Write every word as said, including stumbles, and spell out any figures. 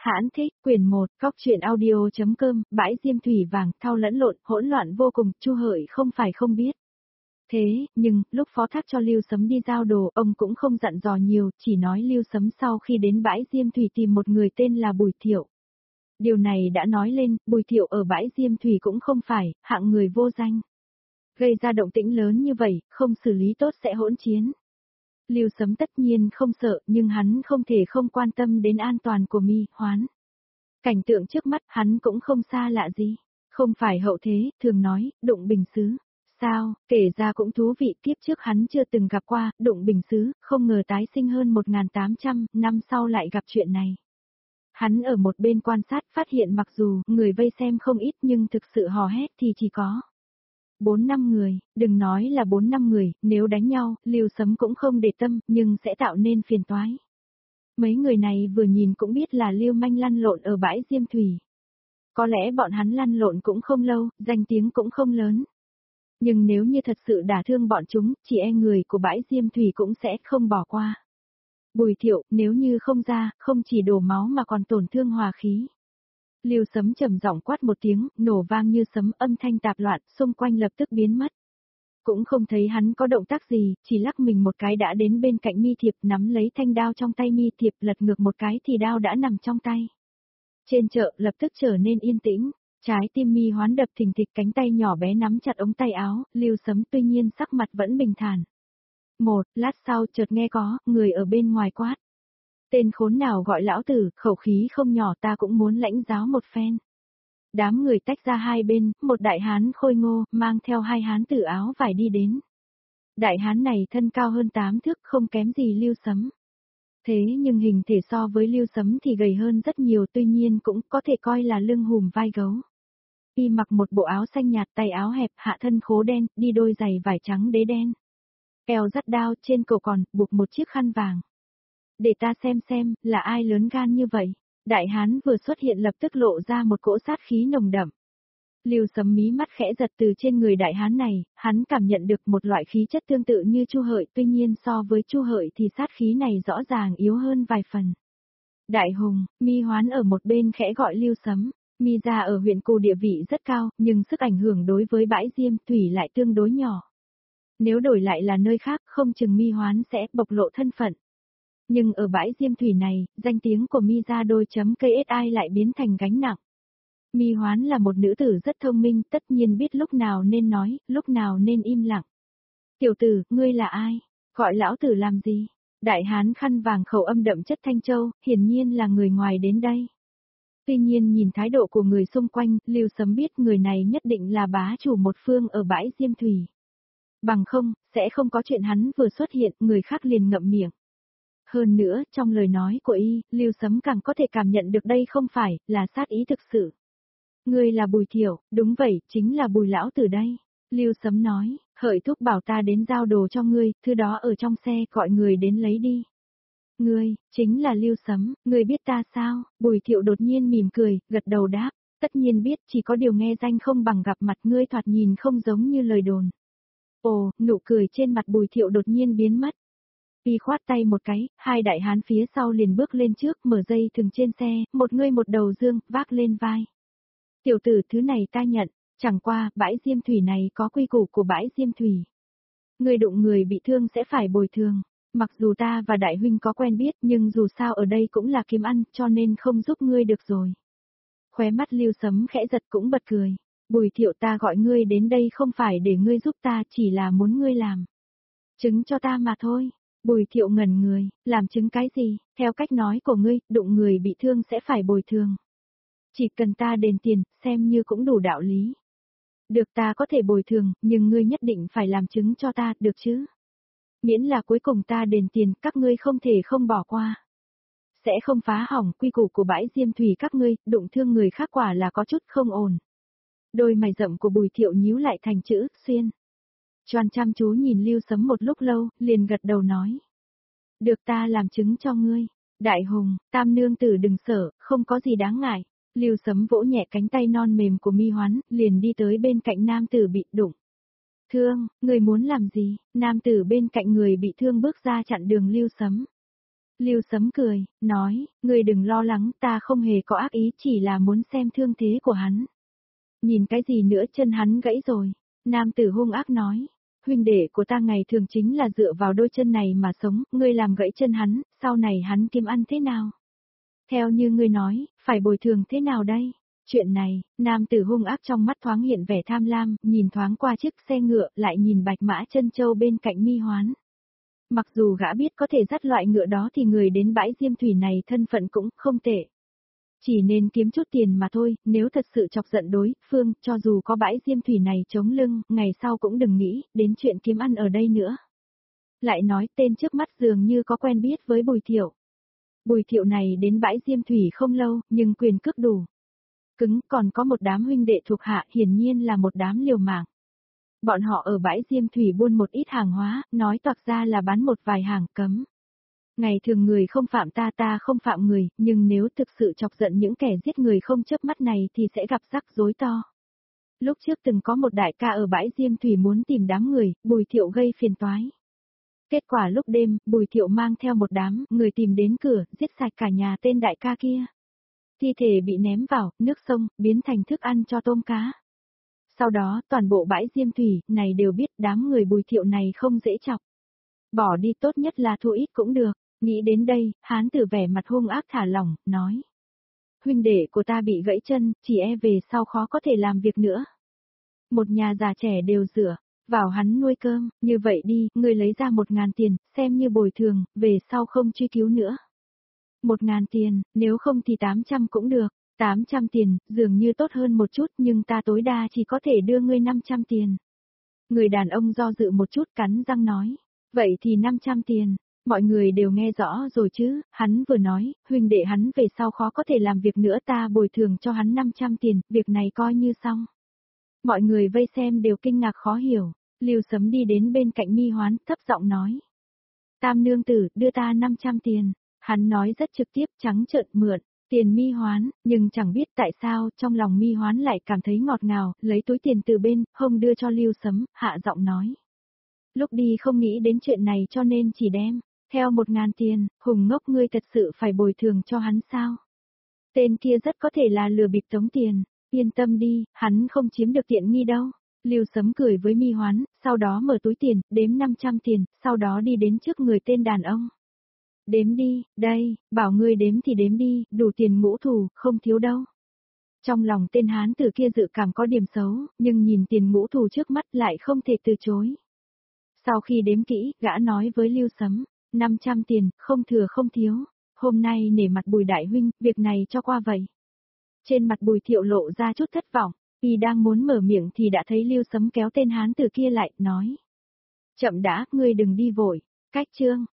Hãn thích, quyển một, góc truyện audio.com, bãi diêm thủy vàng, thao lẫn lộn, hỗn loạn vô cùng, Chu Hợi không phải không biết. Thế, nhưng, lúc phó thác cho Lưu Sấm đi giao đồ, ông cũng không dặn dò nhiều, chỉ nói Lưu Sấm sau khi đến bãi diêm thủy tìm một người tên là Bùi Thiệu. Điều này đã nói lên, Bùi Thiệu ở bãi diêm thủy cũng không phải, hạng người vô danh. Gây ra động tĩnh lớn như vậy, không xử lý tốt sẽ hỗn chiến. Lưu Sấm tất nhiên không sợ, nhưng hắn không thể không quan tâm đến an toàn của Mi Hoán. Cảnh tượng trước mắt hắn cũng không xa lạ gì. Không phải hậu thế, thường nói, đụng bình xứ. Sao, kể ra cũng thú vị, kiếp trước hắn chưa từng gặp qua, đụng bình xứ, không ngờ tái sinh hơn một nghìn tám trăm năm sau lại gặp chuyện này. Hắn ở một bên quan sát phát hiện mặc dù người vây xem không ít nhưng thực sự hò hét thì chỉ có bốn năm người, đừng nói là bốn năm người, nếu đánh nhau, Lưu Sấm cũng không để tâm, nhưng sẽ tạo nên phiền toái. Mấy người này vừa nhìn cũng biết là Lưu Manh lăn lộn ở bãi diêm thủy. Có lẽ bọn hắn lăn lộn cũng không lâu, danh tiếng cũng không lớn. Nhưng nếu như thật sự đả thương bọn chúng, chỉ e người của bãi diêm thủy cũng sẽ không bỏ qua. Bùi Thiệu, nếu như không ra, không chỉ đổ máu mà còn tổn thương hòa khí. Lưu Sấm trầm giọng quát một tiếng, nổ vang như sấm, âm thanh tạp loạn, xung quanh lập tức biến mất. Cũng không thấy hắn có động tác gì, chỉ lắc mình một cái đã đến bên cạnh Mi Thiệp, nắm lấy thanh đao trong tay Mi Thiệp, lật ngược một cái thì đao đã nằm trong tay. Trên chợ lập tức trở nên yên tĩnh, trái tim Mi Hoán đập thình thịch, cánh tay nhỏ bé nắm chặt ống tay áo, Lưu Sấm tuy nhiên sắc mặt vẫn bình thản. Một lát sau chợt nghe có người ở bên ngoài quát. Tên khốn nào gọi lão tử, khẩu khí không nhỏ, ta cũng muốn lãnh giáo một phen. Đám người tách ra hai bên, một đại hán khôi ngô, mang theo hai hán tử áo vải đi đến. Đại hán này thân cao hơn tám thước, không kém gì Lưu Sấm. Thế nhưng hình thể so với Lưu Sấm thì gầy hơn rất nhiều, tuy nhiên cũng có thể coi là lưng hùm vai gấu. Y mặc một bộ áo xanh nhạt, tay áo hẹp, hạ thân khố đen, đi đôi giày vải trắng đế đen. Eo dắt đao, trên cổ còn buộc một chiếc khăn vàng. Để ta xem xem, là ai lớn gan như vậy. Đại hán vừa xuất hiện lập tức lộ ra một cỗ sát khí nồng đậm. Lưu Sấm mí mắt khẽ giật từ trên người đại hán này, hắn cảm nhận được một loại khí chất tương tự như Chu Hợi, tuy nhiên so với Chu Hợi thì sát khí này rõ ràng yếu hơn vài phần. Đại Hùng, Mi Hoán ở một bên khẽ gọi Lưu Sấm. Mi gia ở huyện Cù địa vị rất cao, nhưng sức ảnh hưởng đối với bãi diêm thủy lại tương đối nhỏ. Nếu đổi lại là nơi khác, không chừng Mi Hoán sẽ bộc lộ thân phận. Nhưng ở bãi diêm thủy này, danh tiếng của Mi gia đôi chấm ca ét i lại biến thành gánh nặng. Mi Hoán là một nữ tử rất thông minh, tất nhiên biết lúc nào nên nói, lúc nào nên im lặng. Tiểu tử, ngươi là ai? Gọi lão tử làm gì? Đại hán khăn vàng khẩu âm đậm chất Thanh Châu, hiển nhiên là người ngoài đến đây. Tuy nhiên nhìn thái độ của người xung quanh, Lưu Sấm biết người này nhất định là bá chủ một phương ở bãi diêm thủy. Bằng không, sẽ không có chuyện hắn vừa xuất hiện, người khác liền ngậm miệng. Hơn nữa, trong lời nói của y, Lưu Sấm càng có thể cảm nhận được đây không phải là sát ý thực sự. Ngươi là Bùi Thiệu, đúng vậy, chính là Bùi lão tử đây. Lưu Sấm nói, Hợi thúc bảo ta đến giao đồ cho ngươi, thứ đó ở trong xe, gọi người đến lấy đi. Ngươi, chính là Lưu Sấm, ngươi biết ta sao? Bùi Thiệu đột nhiên mỉm cười, gật đầu đáp, tất nhiên biết, chỉ có điều nghe danh không bằng gặp mặt, ngươi thoạt nhìn không giống như lời đồn. Ồ, nụ cười trên mặt Bùi Thiệu đột nhiên biến mất. Y khoát tay một cái, hai đại hán phía sau liền bước lên trước, mở dây thừng trên xe, một người một đầu dương, vác lên vai. Tiểu tử, thứ này ta nhận, chẳng qua, bãi diêm thủy này có quy củ của bãi diêm thủy. Người đụng người bị thương sẽ phải bồi thường. Mặc dù ta và đại huynh có quen biết, nhưng dù sao ở đây cũng là kiếm ăn, cho nên không giúp ngươi được rồi. Khóe mắt Lưu Sấm khẽ giật cũng bật cười. Bùi Thiệu, ta gọi ngươi đến đây không phải để ngươi giúp ta, chỉ là muốn ngươi làm chứng cho ta mà thôi. Bùi Thiệu ngẩn người, làm chứng cái gì? Theo cách nói của ngươi, đụng người bị thương sẽ phải bồi thường. Chỉ cần ta đền tiền, xem như cũng đủ đạo lý. Được, ta có thể bồi thường, nhưng ngươi nhất định phải làm chứng cho ta, được chứ? Miễn là cuối cùng ta đền tiền, các ngươi không thể không bỏ qua. Sẽ không phá hỏng quy củ của bãi diêm thủy các ngươi, đụng thương người khác quả là có chút không ổn. Đôi mày rậm của Bùi Thiệu nhíu lại thành chữ, xuyên. Choan chăm chú nhìn Lưu Sấm một lúc lâu, liền gật đầu nói. Được, ta làm chứng cho ngươi. Đại Hùng, tam nương tử đừng sợ, không có gì đáng ngại. Lưu Sấm vỗ nhẹ cánh tay non mềm của Mi Hoán, liền đi tới bên cạnh nam tử bị đụng. Thương, người muốn làm gì? Nam tử bên cạnh người bị thương bước ra chặn đường Lưu Sấm. Lưu Sấm cười, nói, ngươi đừng lo lắng, ta không hề có ác ý, chỉ là muốn xem thương thế của hắn. Nhìn cái gì nữa, chân hắn gãy rồi. Nam tử hung ác nói, huynh đệ của ta ngày thường chính là dựa vào đôi chân này mà sống, ngươi làm gãy chân hắn, sau này hắn kiếm ăn thế nào? Theo như ngươi nói, phải bồi thường thế nào đây? Chuyện này, nam tử hung ác trong mắt thoáng hiện vẻ tham lam, nhìn thoáng qua chiếc xe ngựa, lại nhìn bạch mã chân châu bên cạnh Mi Hoán. Mặc dù gã biết có thể dắt loại ngựa đó thì người đến bãi diêm thủy này thân phận cũng không tệ. Chỉ nên kiếm chút tiền mà thôi, nếu thật sự chọc giận đối phương, cho dù có bãi diêm thủy này chống lưng, ngày sau cũng đừng nghĩ đến chuyện kiếm ăn ở đây nữa. Lại nói tên trước mắt dường như có quen biết với Bùi Thiệu. Bùi Thiệu này đến bãi diêm thủy không lâu, nhưng quyền cước đủ. Cứng, còn có một đám huynh đệ thuộc hạ, hiển nhiên là một đám liều mạng. Bọn họ ở bãi diêm thủy buôn một ít hàng hóa, nói toạc ra là bán một vài hàng cấm. Ngày thường người không phạm ta ta không phạm người, nhưng nếu thực sự chọc giận những kẻ giết người không chớp mắt này thì sẽ gặp rắc rối to. Lúc trước từng có một đại ca ở bãi diêm thủy muốn tìm đám người, Bùi Thiệu gây phiền toái. Kết quả lúc đêm, Bùi Thiệu mang theo một đám người tìm đến cửa, giết sạch cả nhà tên đại ca kia. Thi thể bị ném vào nước sông, biến thành thức ăn cho tôm cá. Sau đó, toàn bộ bãi diêm thủy này đều biết đám người Bùi Thiệu này không dễ chọc. Bỏ đi tốt nhất là thua ít cũng được. Nghĩ đến đây, hán tử vẻ mặt hung ác thả lỏng, nói. Huynh đệ của ta bị gãy chân, chỉ e về sau khó có thể làm việc nữa. Một nhà già trẻ đều dựa vào hắn nuôi cơm, như vậy đi, ngươi lấy ra một ngàn tiền, xem như bồi thường, về sau không truy cứu nữa. Một ngàn tiền, nếu không thì tám trăm cũng được, tám trăm tiền, dường như tốt hơn một chút nhưng ta tối đa chỉ có thể đưa ngươi năm trăm tiền. Người đàn ông do dự một chút cắn răng nói, vậy thì năm trăm tiền. Mọi người đều nghe rõ rồi chứ, hắn vừa nói, huynh đệ hắn về sau khó có thể làm việc nữa, ta bồi thường cho hắn năm trăm tiền, việc này coi như xong. Mọi người vây xem đều kinh ngạc khó hiểu, Lưu Sấm đi đến bên cạnh Mi Hoán, thấp giọng nói. Tam nương tử, đưa ta năm trăm tiền, hắn nói rất trực tiếp, trắng trợn mượn, tiền Mi Hoán, nhưng chẳng biết tại sao, trong lòng Mi Hoán lại cảm thấy ngọt ngào, lấy túi tiền từ bên, hông đưa cho Lưu Sấm, hạ giọng nói. Lúc đi không nghĩ đến chuyện này cho nên chỉ đem. Theo một ngàn tiền, hùng ngốc ngươi thật sự phải bồi thường cho hắn sao? Tên kia rất có thể là lừa bịp tống tiền, yên tâm đi, hắn không chiếm được tiện nghi đâu. Lưu Sấm cười với Mi Hoán, sau đó mở túi tiền, đếm năm trăm tiền, sau đó đi đến trước người tên đàn ông. Đếm đi, đây, bảo ngươi đếm thì đếm đi, đủ tiền ngũ thủ, không thiếu đâu. Trong lòng tên hán tử kia dự cảm có điểm xấu, nhưng nhìn tiền ngũ thủ trước mắt lại không thể từ chối. Sau khi đếm kỹ, gã nói với Lưu Sấm. năm trăm tiền, không thừa không thiếu, hôm nay nể mặt Bùi đại huynh, việc này cho qua vậy. Trên mặt Bùi Thiệu lộ ra chút thất vọng, y đang muốn mở miệng thì đã thấy Lưu Sấm kéo tên hán tử kia lại, nói. Chậm đã, ngươi đừng đi vội, cách chương.